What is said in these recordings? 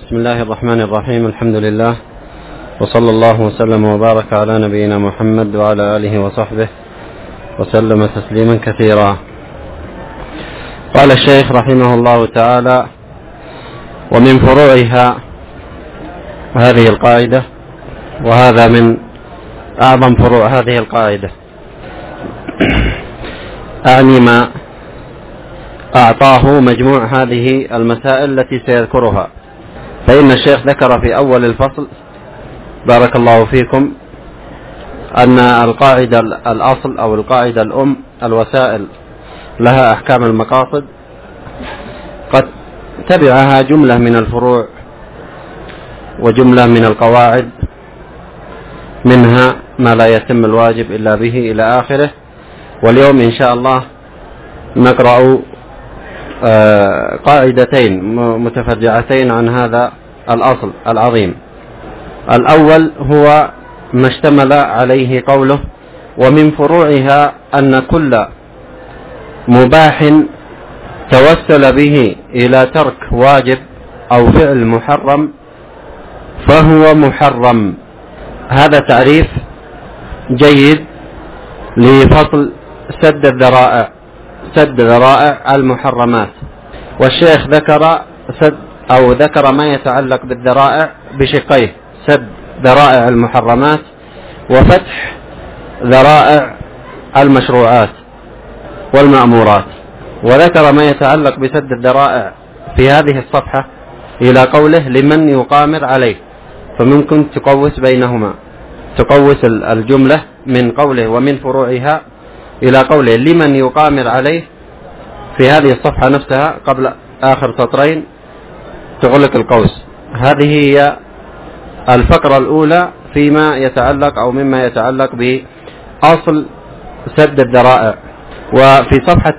بسم الله الرحمن الرحيم. الحمد لله، وصلى الله وسلم وبارك على نبينا محمد وعلى آله وصحبه وسلم تسليما كثيرا. قال الشيخ رحمه الله تعالى: ومن فروعها هذه القاعدة، وهذا من أعظم فروع هذه القاعدة، أعني ما أعطاه مجموع هذه المسائل التي سيذكرها. فإن الشيخ ذكر في أول الفصل بارك الله فيكم أن القاعدة الأصل أو القاعدة الأم الوسائل لها أحكام المقاصد، قد تبعها جملة من الفروع وجملة من القواعد، منها ما لا يتم الواجب إلا به إلى آخره. واليوم إن شاء الله نقرأ قاعدتين متفرعتين عن هذا الأصل العظيم. الأول هو ما اشتمل عليه قوله: ومن فروعها أن كل مباح توسل به إلى ترك واجب أو فعل محرم فهو محرم. هذا تعريف جيد لفصل سد ذرائع المحرمات. والشيخ ذكر ما يتعلق بالذرائع بشقيه: سد ذرائع المحرمات وفتح ذرائع المشروعات والمأمورات. وذكر ما يتعلق بسد الذرائع في هذه الصفحة إلى قوله: لمن يقامر عليه. فممكن تقوس بينهما، تقوس الجملة من قوله ومن فروعها إلى قوله لمن يقامر عليه في هذه الصفحة نفسها قبل آخر سطرين، تغلق القوس. هذه هي الفقرة الأولى فيما يتعلق أو مما يتعلق بأصل سد الذرائع. وفي صفحة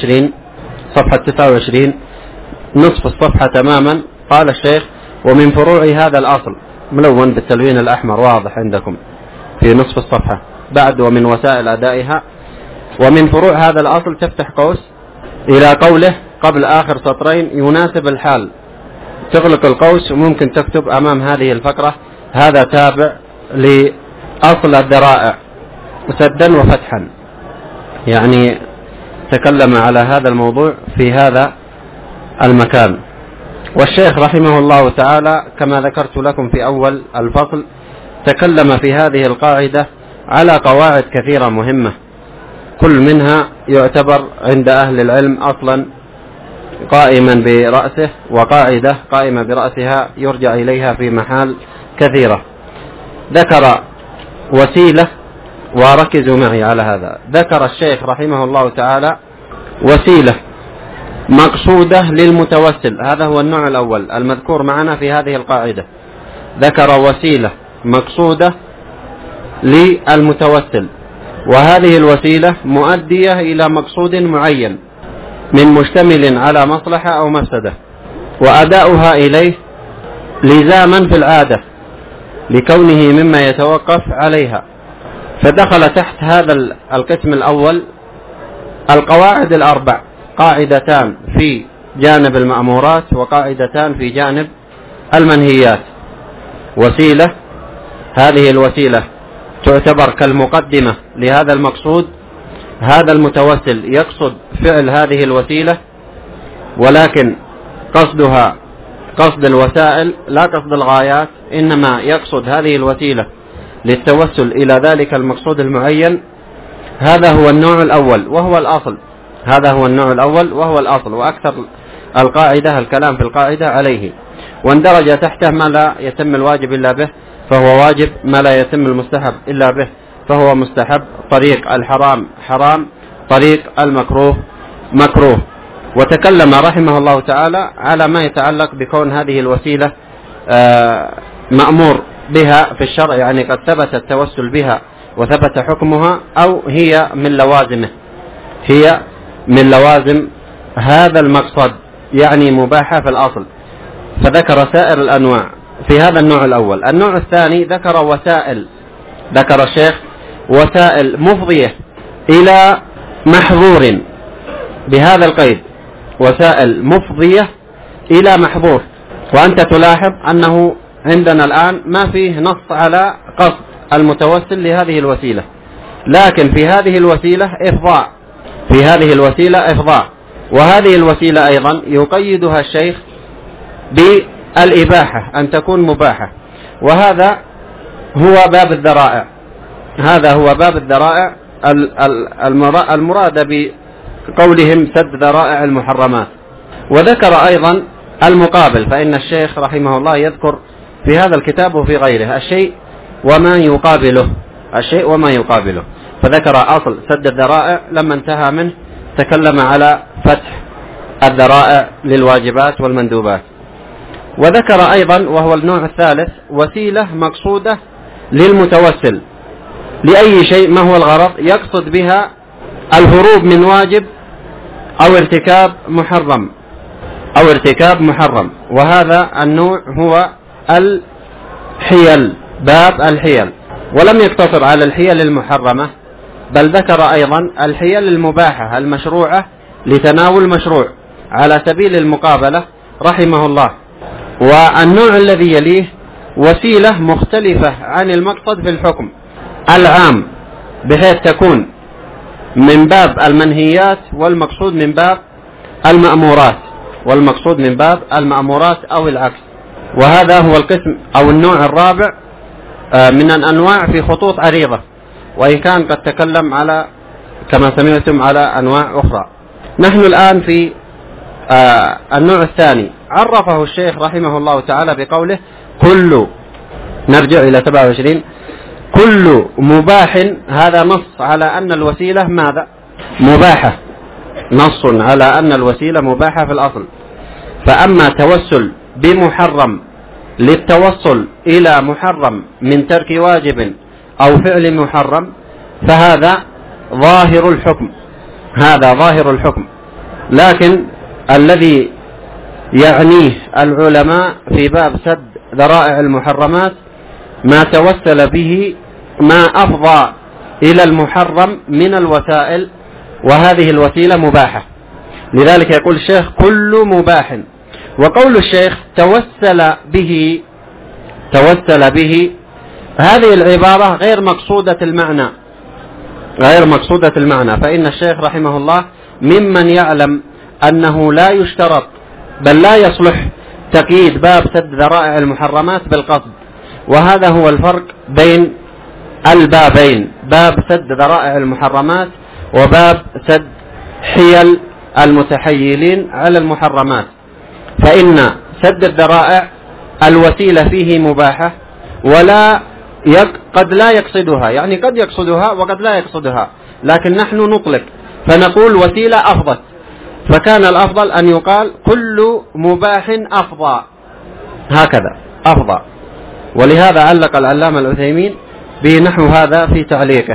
29 نصف الصفحة تماما قال الشيخ: ومن فروع هذا الأصل، ملون بالتلوين الأحمر واضح عندكم في نصف الصفحة بعد ومن وسائل أدائها. ومن فروع هذا الأصل تفتح قوس إلى قوله قبل آخر سطرين يناسب الحال، تغلق القوس. وممكن تكتب أمام هذه الفقرة: هذا تابع لأصل الذرائع سدا وفتحا. يعني تكلم على هذا الموضوع في هذا المكان. والشيخ رحمه الله تعالى كما ذكرت لكم في أول الفصل تكلم في هذه القاعدة على قواعد كثيرة مهمة، كل منها يعتبر عند أهل العلم أصلا قائما برأسه، وقاعدة قائمة برأسها يرجع إليها في محال كثيرة. ذكر وسيلة، وركزوا معي على هذا. ذكر الشيخ رحمه الله تعالى وسيلة مقصودة للمتوسل، هذا هو النوع الأول المذكور معنا في هذه القاعدة. ذكر وسيلة مقصودة للمتوسل، وهذه الوسيلة مؤدية إلى مقصود معين من مشتمل على مصلحة أو مفسدة، وأداؤها إليه لزاما في العادة لكونه مما يتوقف عليها. فدخل تحت هذا القسم الأول القواعد الأربع: قاعدتان في جانب المأمورات وقاعدتان في جانب المنهيات. وسيلة، هذه الوسيلة تعتبر كالمقدمة لهذا المقصود. هذا المتوسل يقصد فعل هذه الوسيلة، ولكن قصدها قصد الوسائل لا قصد الغايات، إنما يقصد هذه الوسيلة للتوسل إلى ذلك المقصود المعين. هذا هو النوع الأول وهو الأصل، وأكثر القاعدة الكلام في القاعدة عليه. واندرج تحته ما لا يتم الواجب إلا به فهو واجب، ما لا يتم المستحب إلا به فهو مستحب، طريق الحرام حرام، طريق المكروه مكروه. وتكلم رحمه الله تعالى على ما يتعلق بكون هذه الوسيلة مأمور بها في الشرع، يعني قد ثبت التوسل بها وثبت حكمها، أو هي من لوازم هذا المقصد، يعني مباحة في الأصل. فذكر سائر الأنواع في هذا النوع الأول. النوع الثاني ذكر الشيخ وسائل مفضية إلى محظور، بهذا القيد: وسائل مفضية إلى محظور. وأنت تلاحظ أنه عندنا الآن ما فيه نص على قصد المتوسل لهذه الوسيلة، لكن في هذه الوسيلة إفضاء، في هذه الوسيلة إفضاء. وهذه الوسيلة أيضا يقيدها الشيخ بالإباحة، أن تكون مباحة. وهذا هو باب الذرائع، هذا هو باب الذرائع المراد بقولهم سد ذرائع المحرمات. وذكر أيضا المقابل، فإن الشيخ رحمه الله يذكر في هذا الكتاب وفي غيره الشيء وما يقابله، الشيء وما يقابله. فذكر أصل سد الذرائع، لما انتهى منه تكلم على فتح الذرائع للواجبات والمندوبات. وذكر أيضا، وهو النوع الثالث، وسيلة مقصودة للمتوسل لأي شيء. ما هو الغرض؟ يقصد بها الهروب من واجب أو ارتكاب محرم، أو ارتكاب محرم. وهذا النوع هو الحيل، باب الحيل. ولم يقتصر على الحيل المحرمة، بل ذكر أيضا الحيل المباحة المشروعة لتناول مشروع على سبيل المقابلة رحمه الله. والنوع الذي يليه وسيلة مختلفة عن المقصد في الحكم العام، بحيث تكون من باب المنهيات والمقصود من باب المأمورات، والمقصود من باب المأمورات أو العكس. وهذا هو القسم أو النوع الرابع من الأنواع في خطوط عريضة، وإن كان قد تكلم على كما سمعتم على أنواع أخرى. نحن الآن في النوع الثاني، عرفه الشيخ رحمه الله تعالى بقوله كل، نرجع إلى 27، كل مباح. هذا نص على أن الوسيلة ماذا؟ مباحة، نص على أن الوسيلة مباحة في الأصل. فأما توسل بمحرم للتوصل إلى محرم من ترك واجب أو فعل محرم فهذا ظاهر الحكم، هذا ظاهر الحكم. لكن الذي يعنيه العلماء في باب سد ذرائع المحرمات ما توسل به، ما أفضى إلى المحرم من الوسائل، وهذه الوسيلة مباحة. لذلك يقول الشيخ كل مباح. وقول الشيخ توسل به، توسل به، هذه العبارة غير مقصودة المعنى، غير مقصودة المعنى. فإن الشيخ رحمه الله ممن يعلم أنه لا يشترط بل لا يصلح تقييد باب سد ذرائع المحرمات بالقصد. وهذا هو الفرق بين البابين، باب سد ذرائع المحرمات وباب سد حيل المتحيلين على المحرمات. فإن سد الذرائع الوسيلة فيه مباحة، ولا قد لا يقصدها، يعني قد يقصدها وقد لا يقصدها، لكن نحن نطلق فنقول وسيلة أفضت، فكان الأفضل أن يقال كل مباح أفضى، هكذا أفضى. ولهذا علق العلامة العثيمين بنحو هذا في تعليقه.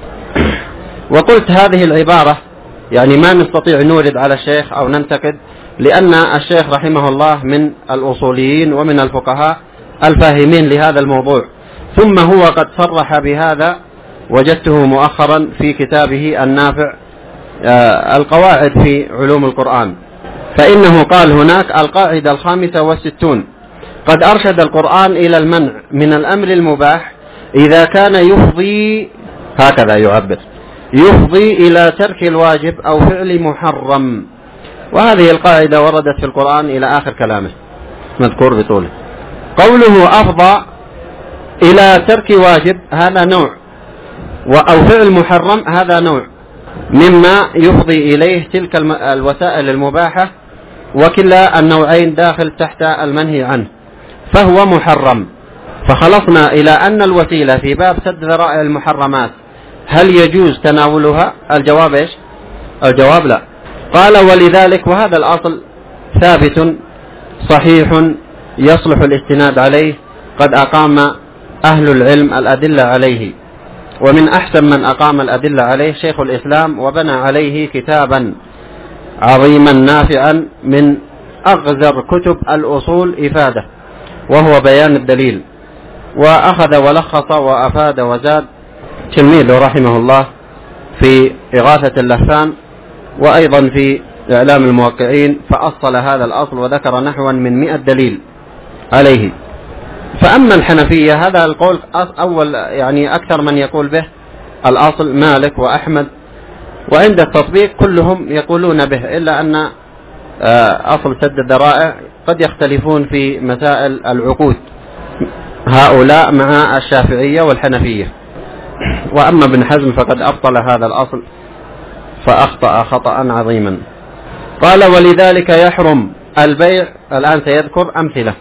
وقلت هذه العبارة يعني ما نستطيع نورد على الشيخ أو ننتقد، لأن الشيخ رحمه الله من الأصوليين ومن الفقهاء الفاهمين لهذا الموضوع، ثم هو قد صرح بهذا، وجدته مؤخرا في كتابه النافع القواعد في علوم القرآن. فإنه قال هناك القاعدة 65: قد أرشد القرآن إلى المنع من الأمر المباح إذا كان يفضي، هكذا يعبر، يفضي إلى ترك الواجب أو فعل محرم. وهذه القاعدة وردت في القرآن إلى آخر كلامه مذكور بطوله. قوله أفضى إلى ترك واجب هذا نوع، أو فعل محرم هذا نوع مما يفضي إليه تلك الوسائل المباحة، وكلا النوعين داخل تحت المنهي عنه، فهو محرم. فخلصنا إلى أن الوسيلة في باب سد ذرائع المحرمات هل يجوز تناولها؟ الجواب إيش؟ الجواب لا. قال ولذلك، وهذا الأصل ثابت صحيح يصلح الاستناد عليه، قد أقام أهل العلم الأدلة عليه، ومن أحسن من أقام الأدلة عليه شيخ الإسلام، وبنى عليه كتابا عظيما نافعا من أغزر كتب الأصول إفادة، وهو بيان الدليل. وأخذ ولخص وأفاد وزاد تلميذه رحمه الله في إغاثة اللهفان، وأيضا في إعلام الموقعين، فأصل هذا الأصل وذكر نحوا من 100 دليل عليه. فأما الحنفية هذا القول أول يعني أكثر من يقول به الأصل مالك وأحمد، وعند التطبيق كلهم يقولون به، إلا أن أصل سد الذرائع قد يختلفون في مسائل العقود هؤلاء مع الشافعية والحنفية. وأما ابن حزم فقد أبطل هذا الأصل فأخطأ خطأ عظيما. قال ولذلك يحرم البيع. الآن سيذكر أمثلة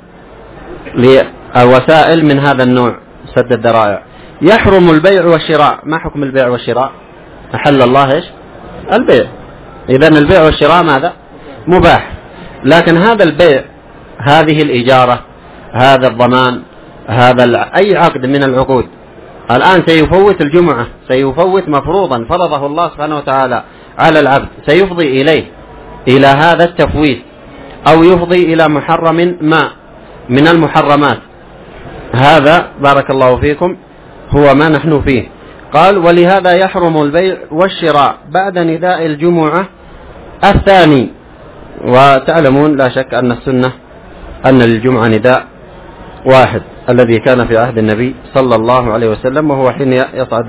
لوسائل من هذا النوع سد الذرائع. يحرم البيع والشراء. ما حكم البيع والشراء؟ أحل الله إيش؟ البيع. إذن البيع والشراء ماذا؟ مباح. لكن هذا البيع، هذه الإجارة، هذا الضمان، هذا أي عقد من العقود الآن سيفوت الجمعة، سيفوت مفروضا فرضه الله سبحانه وتعالى على العبد، سيفضي إليه إلى هذا التفويت، أو يفضي إلى محرم ما من المحرمات. هذا بارك الله فيكم هو ما نحن فيه. قال ولهذا يحرم البيع والشراء بعد نداء الجمعة الثاني. وتعلمون لا شك أن السنة أن للجمعة نداء واحد الذي كان في عهد النبي صلى الله عليه وسلم، وهو حين يصعد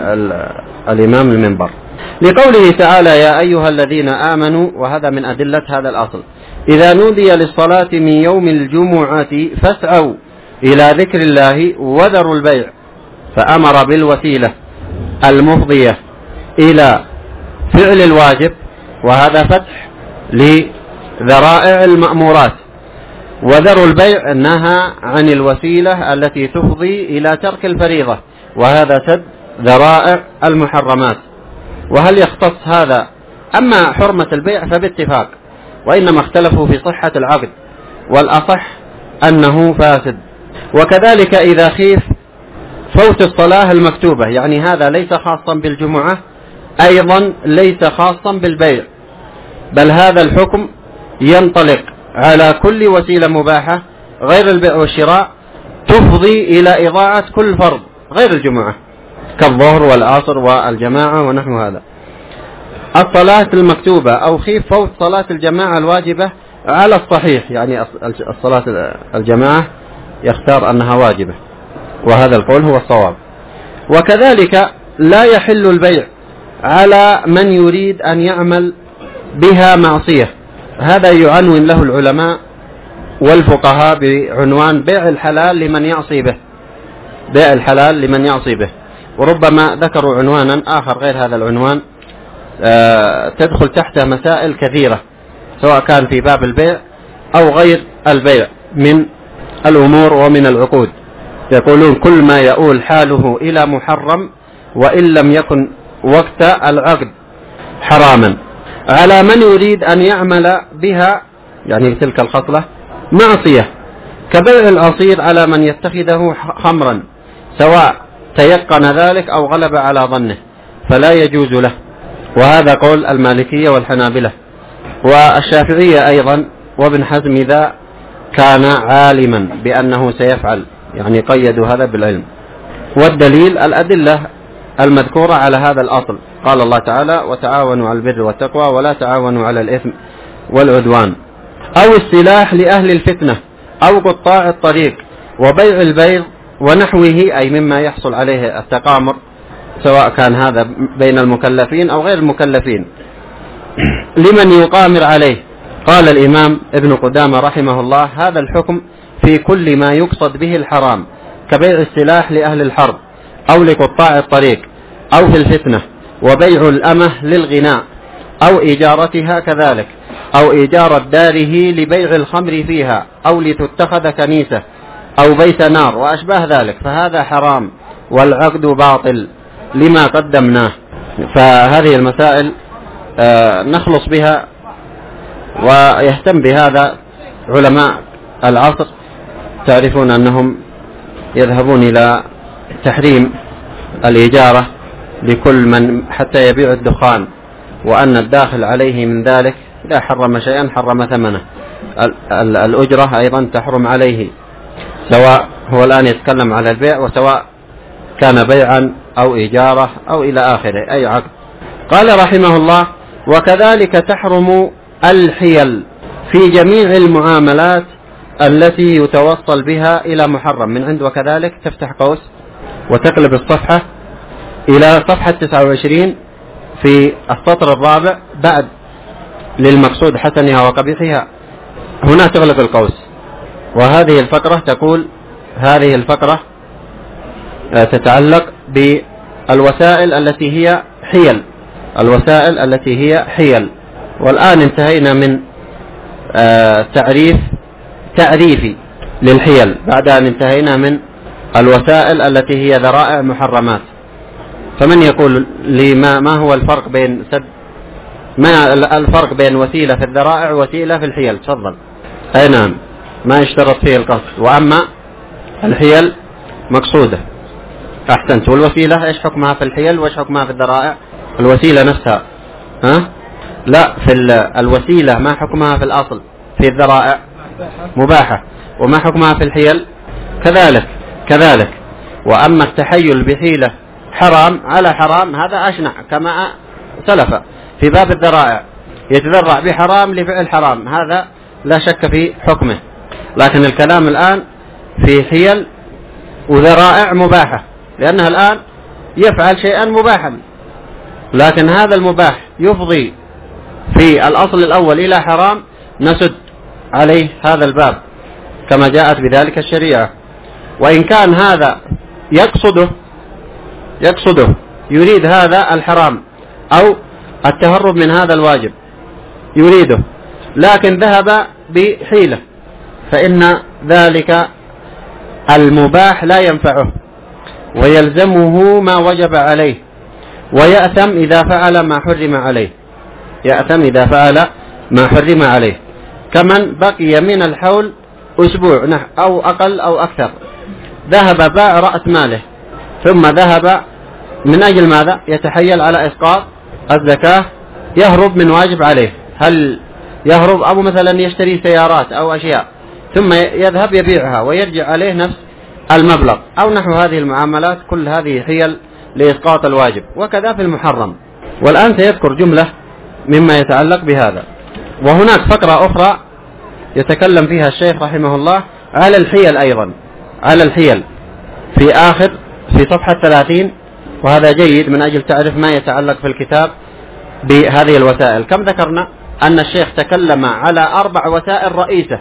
الإمام المنبر، لقوله تعالى يا أيها الذين آمنوا. وهذا من أدلة هذا الأصل. إذا نودي للصلاة من يوم الجمعة فاسعوا إلى ذكر الله وذروا البيع. فأمر بالوسيلة المفضية إلى فعل الواجب، وهذا فتح لذرائع المأمورات. وذروا البيع نهى عن الوسيلة التي تفضي إلى ترك الفريضة، وهذا سد ذرائع المحرمات. وهل يختص هذا؟ أما حرمة البيع فباتفاق، وإنما اختلفوا في صحة العقد، والأصح أنه فاسد. وكذلك إذا خيف فوت الصلاة المكتوبة، يعني هذا ليس خاصا بالجمعة، أيضا ليس خاصا بالبيع، بل هذا الحكم ينطلق على كل وسيلة مباحة غير البيع والشراء تفضي إلى إضاعة كل فرض غير الجمعة، كالظهر والعصر والجماعة ونحو هذا. الصلاة المكتوبة أو خيف فوت صلاة الجماعة الواجبة على الصحيح، يعني الصلاة الجماعة يختار أنها واجبة، وهذا القول هو الصواب. وكذلك لا يحل البيع على من يريد أن يعمل بها معصية. هذا يعنون له العلماء والفقهاء بعنوان بيع الحلال لمن يعصي به. بيع الحلال لمن يعصي به. وربما ذكروا عنوانا آخر غير هذا العنوان تدخل تحته مسائل كثيرة، سواء كان في باب البيع أو غير البيع من الأمور ومن العقود. يقولون كل ما يؤول حاله إلى محرم وإن لم يكن وقت العقد حراما، على من يريد أن يعمل بها، يعني بتلك الخصلة، معصية، كبيع العصير على من يتخذه خمرا، سواء تيقن ذلك أو غلب على ظنه، فلا يجوز له. وهذا قول المالكية والحنابلة والشافعية أيضا، وابن حزم إذا كان عالما بأنه سيفعل، يعني قيدوا هذا بالعلم. والدليل الأدلة المذكورة على هذا الأصل. قال الله تعالى وتعاونوا على البر والتقوى ولا تعاونوا على الإثم والعدوان. أو السلاح لأهل الفتنة أو قطاع الطريق وبيع البيض ونحوه، أي مما يحصل عليه التقامر، سواء كان هذا بين المكلفين أو غير المكلفين، لمن يقامر عليه. قال الإمام ابن قدامة رحمه الله هذا الحكم في كل ما يقصد به الحرام، كبيع السلاح لأهل الحرب أو لقطاع الطريق أو في الفتنة، وبيع الأمة للغناء أو إجارتها كذلك، أو إجارة داره لبيع الخمر فيها أو لتتخذ كنيسة أو بيت نار وأشباه ذلك، فهذا حرام والعقد باطل لما قدمناه. فهذه المسائل نخلص بها، ويهتم بهذا علماء العصر. تعرفون أنهم يذهبون إلى تحريم الإجارة لكل من حتى يبيع الدخان، وأن الداخل عليه من ذلك إذا حرم شيئا حرم ثمنه. الأجرة أيضا تحرم عليه، سواء هو الآن يتكلم على البيع وسواء كان بيعا أو إجارة أو إلى آخره أي عقد. قال رحمه الله وكذلك تحرم الحيل في جميع المعاملات التي يتوصل بها إلى محرم من عند، وكذلك تفتح قوس وتقلب الصفحة إلى صفحة 29 في السطر الرابع بعد للمقصود حسنها وقبيحها، هنا تغلق القوس. وهذه الفقرة تقول، هذه الفقرة تتعلق بالوسائل التي هي حيل، الوسائل التي هي حيل. والآن انتهينا من تعريفي للحيل بعد أن انتهينا من الوسائل التي هي ذرائع محرمات. فمن يقول لي ما هو الفرق بين ما الفرق بين وسيلة في الذرائع ووسيلة في الحيل؟ تفضل. أي نعم، ما يشترط فيه القصد، وأما الحيل مقصودة. أحسنت. والوسيلة إيش حكمها في الحيل وإيش حكمها في الذرائع؟ الوسيلة نفسها لا، في الوسيلة ما حكمها في الأصل؟ في الذرائع مباحة. وما حكمها في الحيل؟ كذلك. وأما التحيل بحيلة حرام على حرام هذا أشنع كما سلف في باب الذرائع، يتذرع بحرام لفعل حرام، هذا لا شك في حكمه. لكن الكلام الآن في حيل وذرائع مباحة، لأنها الآن يفعل شيئا مباحا، لكن هذا المباح يفضي في الأصل الأول إلى حرام، نسد عليه هذا الباب كما جاءت بذلك الشريعة. وإن كان هذا يقصده يريد هذا الحرام أو التهرب من هذا الواجب يريده، لكن ذهب بحيلة، فإن ذلك المباح لا ينفعه ويلزمه ما وجب عليه، ويأثم إذا فعل ما حرم عليه، كمن بقي من الحول أسبوع أو أقل أو أكثر، ذهب باع رأس ماله ثم ذهب من أجل ماذا؟ يتحيل على إسقاط الزكاة، يهرب من واجب عليه. هل يهرب أو مثلا يشتري سيارات أو أشياء ثم يذهب يبيعها ويرجع عليه نفس المبلغ أو نحو هذه المعاملات، كل هذه حيل لإسقاط الواجب. وكذا في المحرم. والآن سيذكر جملة مما يتعلق بهذا. وهناك فقرة أخرى يتكلم فيها الشيخ رحمه الله على الحيل أيضا، على الحيل في صفحة 30، وهذا جيد من أجل تعرف ما يتعلق في الكتاب بهذه الوسائل. كم ذكرنا أن الشيخ تكلم على 4 وسائل رئيسة،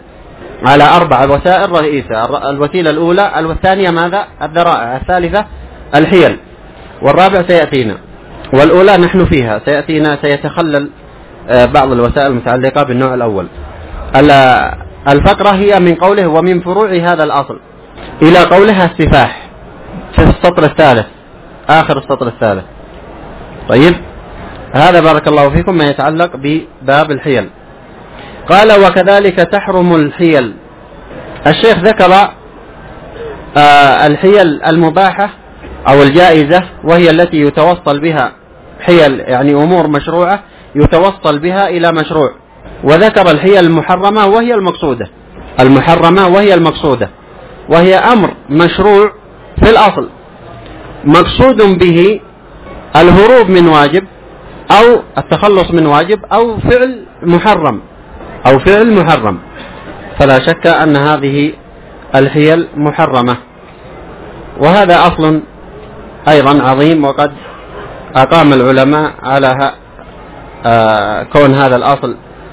الوسيلة الأولى، الثانية ماذا؟ الذرائع، الثالثة الحيل، والرابع سيأتينا، والأولى نحن فيها، سيتخلل بعض الوسائل المتعلقة بالنوع الأول. الفقرة هي من قوله ومن فروع هذا الأصل إلى قولها السفاح في السطر الثالث، آخر السطر الثالث. طيب، هذا بارك الله فيكم ما يتعلق بباب الحيل. قال وكذلك تحرم الحيل. الشيخ ذكر الحيل المباحة أو الجائزة، وهي التي يتوصل بها حيل، يعني أمور مشروعة يتوصل بها إلى مشروع. وذكر الحيل المحرمة وهي المقصودة، وهي أمر مشروع في الأصل مقصود به الهروب من واجب أو التخلص من واجب أو فعل محرم، فلا شك أن هذه الحيل محرمة. وهذا أصل أيضا عظيم، وقد أقام العلماء على كون هذا الأصل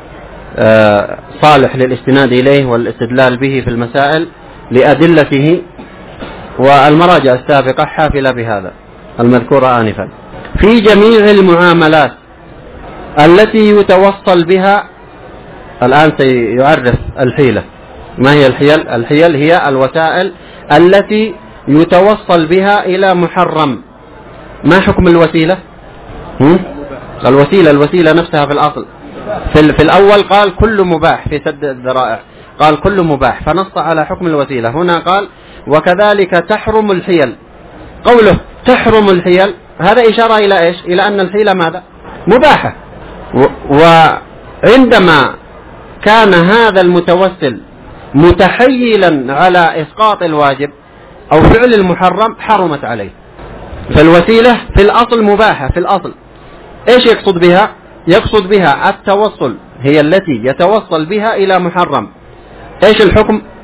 صالح للاستناد إليه والاستدلال به في المسائل لأدلته، والمراجع السابقة حافلة بهذا المذكور آنفا. في جميع المعاملات التي يتوصل بها، الآن سيعرف الحيلة. ما هي الحيل؟ الحيل هي الوسائل التي يتوصل بها إلى محرم. ما حكم الوسيلة؟ الوسيلة نفسها في الأصل في الأول قال كل مباح، في سد الذرائع قال كل مباح، فنص على حكم الوسيلة. هنا قال وكذلك تحرم الحيل. قوله تحرم الحيل هذا إشارة إلى إيش؟ إلى أن الحيلة ماذا؟ مباحة. وعندما كان هذا المتوسل متحيلا على إسقاط الواجب أو فعل المحرم حرمت عليه. فالوسيلة في الأصل مباحة في الأصل. إيش يقصد بها؟ يقصد بها التوصل، هي التي يتوصل بها إلى محرم. إيش الحكم؟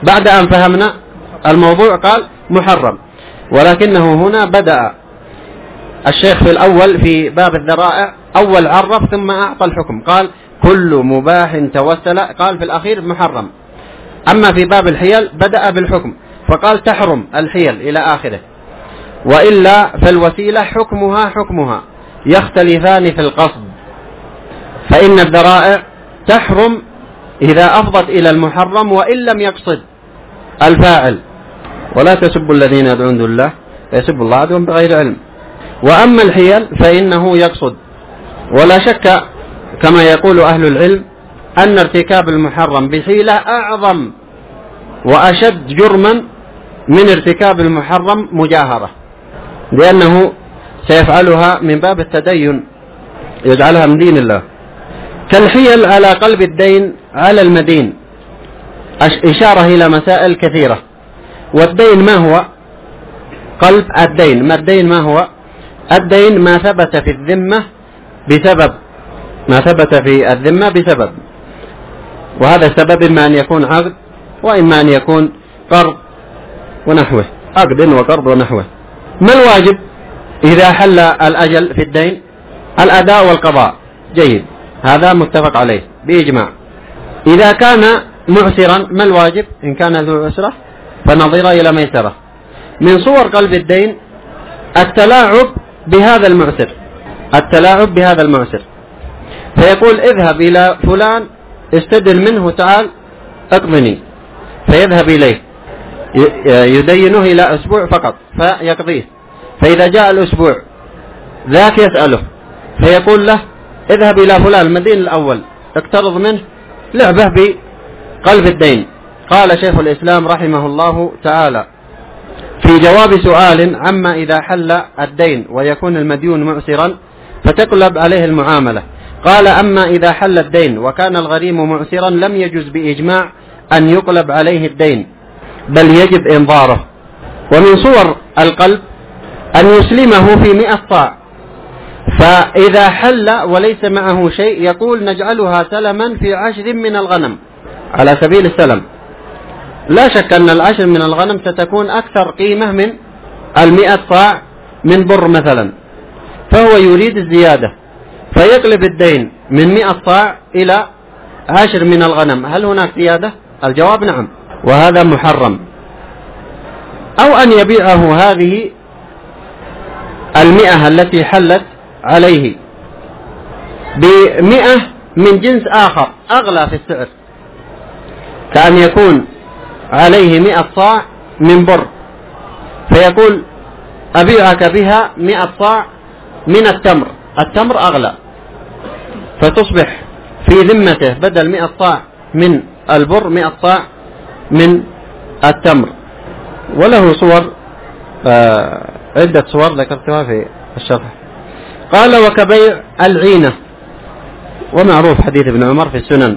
بعد أن فهمنا الموضوع قال محرم، ولكنه هنا بدأ الشيخ في الأول في باب الذرائع أول عرف ثم أعطى الحكم، قال كل مباح توسل، قال في الأخير محرم. أما في باب الحيل بدأ بالحكم فقال تحرم الحيل إلى آخره، وإلا فالوسيلة حكمها يختلفان في القصد، فإن الذرائع تحرم إذا أفضت إلى المحرم وإن لم يقصد الفاعل، ولا تسبوا الذين يدعون دون الله فيسبوا الله عدوا بغير علم. وأما الحيل فإنه يقصد، ولا شك كما يقول أهل العلم أن ارتكاب المحرم بحيلة أعظم وأشد جرما من ارتكاب المحرم مجاهرة، لأنه سيفعلها من باب التدين، يجعلها من دين الله، كالحيل على قلب الدين على المدين، إشارة إلى مسائل كثيرة. والدين ما هو؟ قلب الدين، ما الدين ما هو؟ الدين ما ثبت في الذمة بسبب، ما ثبت في الذمة بسبب، وهذا السبب إما أن يكون عقد وإما أن يكون قرض ونحوه، عقد وقرض ونحوه. ما الواجب إذا حل الأجل في الدين؟ الأداء والقضاء، جيد، هذا متفق عليه بإجماع. إذا كان معسرا ما الواجب؟ إن كان ذو عسرة فنظر إلى ميسرة. من صور قلب الدين التلاعب بهذا المعسر، التلاعب بهذا المعسر، فيقول اذهب إلى فلان استدل منه تعال اقضني، فيذهب إليه يدينه إلى أسبوع فقط فيقضيه، فإذا جاء الأسبوع ذاك يسأله فيقول له اذهب إلى فلان المدين الأول اقترض منه، لعبه بقلب الدين. قال شيخ الإسلام رحمه الله تعالى في جواب سؤال عما إذا حل الدين ويكون المديون معسرا فتقلب عليه المعاملة، قال أما إذا حل الدين وكان الغريم معسرا لم يجوز بإجماع أن يقلب عليه الدين، بل يجب إنظاره. ومن صور القلب أن يسلمه في 100 صاع، فإذا حل وليس معه شيء يقول نجعلها سلما في 10 من الغنم على سبيل السلم. لا شك أن 10 من الغنم ستكون أكثر قيمة من 100 صاع من بر مثلا، فهو يريد الزيادة فيقلب الدين من 100 صاع إلى 10 من الغنم. هل هناك زيادة؟ الجواب نعم، وهذا محرم. أو أن يبيعه هذه 100 التي حلت عليه ب100 من جنس آخر أغلى في السعر، كأن يكون عليه 100 صاع من بر فيقول أبيعك بها 100 صاع من التمر، التمر أغلى، فتصبح في ذمته بدل 100 صاع من البر 100 صاع من التمر. وله صور عدة صور ذكرتها في الشرح. قال وكبيع العينة، ومعروف حديث ابن عمر في السنن.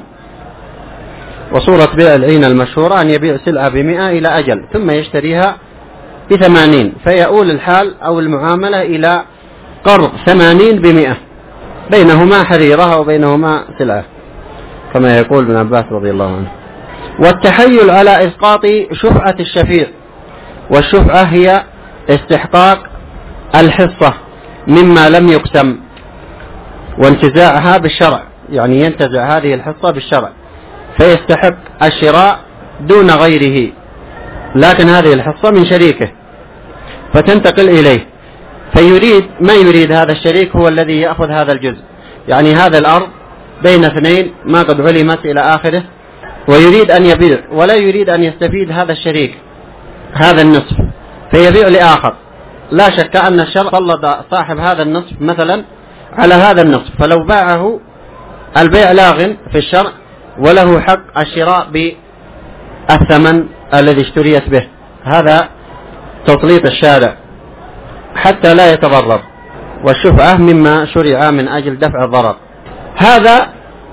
وصورة بيع العينة المشهورة أن يبيع سلعة ب100 إلى أجل ثم يشتريها ب80، فيؤول الحال أو المعاملة إلى قرض 80 ب100، بينهما حريرة وبينهما سلعة كما يقول ابن عباس رضي الله عنه. والتحيل على إسقاط شفعة الشفيع، والشفعة هي استحقاق الحصة مما لم يقسم وانتزاعها بالشرع، يعني ينتزع هذه الحصة بالشرع فيستحق الشراء دون غيره، لكن هذه الحصة من شريكه فتنتقل إليه، فيريد ما يريد هذا الشريك هو الذي يأخذ هذا الجزء، يعني هذا الأرض بين اثنين ما قد علمت إلى آخره، ويريد أن يبيع ولا يريد أن يستفيد هذا الشريك هذا النصف فيبيع لآخر. لا شك أن الشرع سلط صاحب هذا النصف مثلا على هذا النصف، فلو باعه البيع لاغ في الشرع وله حق الشراء بالثمن الذي اشتريت به. هذا تسليط الشارع حتى لا يتضرر، والشفعة مما شرع من أجل دفع الضرر. هذا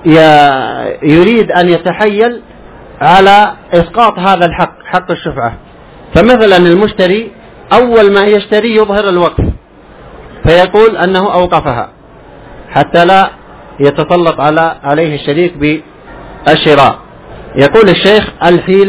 يريد أن يتحيل على إسقاط هذا الحق، حق الشفعة. فمثلا المشتري أول ما يشتري يظهر الوقف فيقول أنه أوقفها حتى لا يتسلط عليه الشريك بالشراء. يقول الشيخ الحيلة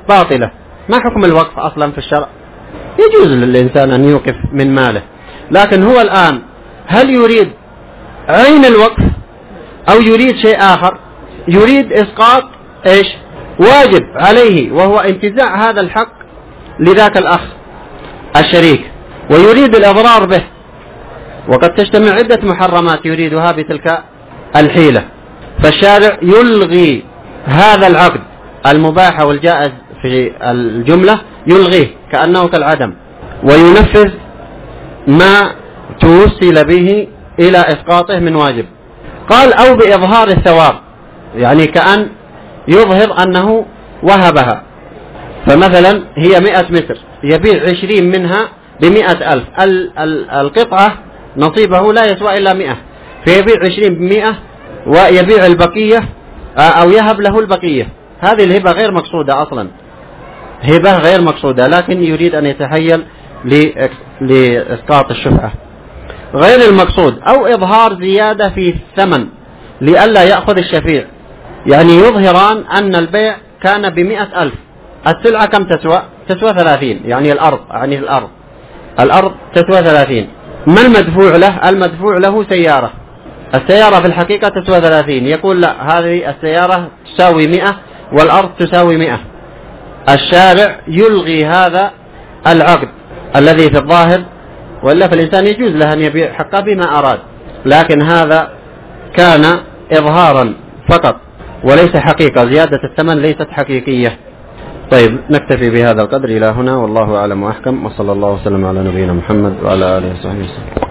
باطلة. ما حكم الوقف أصلا في الشرع؟ يجوز للإنسان أن يوقف من ماله، لكن هو الآن هل يريد عين الوقف أو يريد شيء آخر؟ يريد إسقاط إيش؟ واجب عليه، وهو انتزاع هذا الحق لذاك الأخ الشريك، ويريد الإضرار به، وقد تجتمع عدة محرمات يريدها بتلك الحيلة. فالشارع يلغي هذا العقد المباح والجائز في الجملة، يلغيه كأنه كالعدم، وينفذ ما توصل به إلى إسقاطه من واجب. قال أو بإظهار الثواب، يعني كأن يظهر أنه وهبها، فمثلا هي 100 متر يبيع 20 منها ب100,000، القطعة نصيبه لا يسوى إلا 100، فيبيع 20 ب100 ويبيع البقية أو يهب له البقية. هذه الهبة غير مقصودة أصلا، هبة غير مقصودة، لكن يريد أن يتحيل لإسقاط الشفعة. غير المقصود أو إظهار زيادة في الثمن لئلا يأخذ الشفيع، يعني يظهران أن البيع كان ب100,000، السلعة كم تسوى؟ تسوى 30، يعني الأرض تسوى 30. ما المدفوع له؟ المدفوع له سيارة، السيارة في الحقيقة تسوى 30، يقول لا، هذه السيارة تساوي 100 والأرض تساوي 100. الشارع يلغي هذا العقد الذي في الظاهر، وإلا فالإنسان يجوز له أن يبيع حقه بما أراد، لكن هذا كان إظهارا فقط وليس حقيقة، زيادة الثمن ليست حقيقية. طيب نكتفي بهذا القدر إلى هنا، والله أعلم وأحكم، وصلى الله وسلم على نبينا محمد وعلى آله وصحبه وسلم.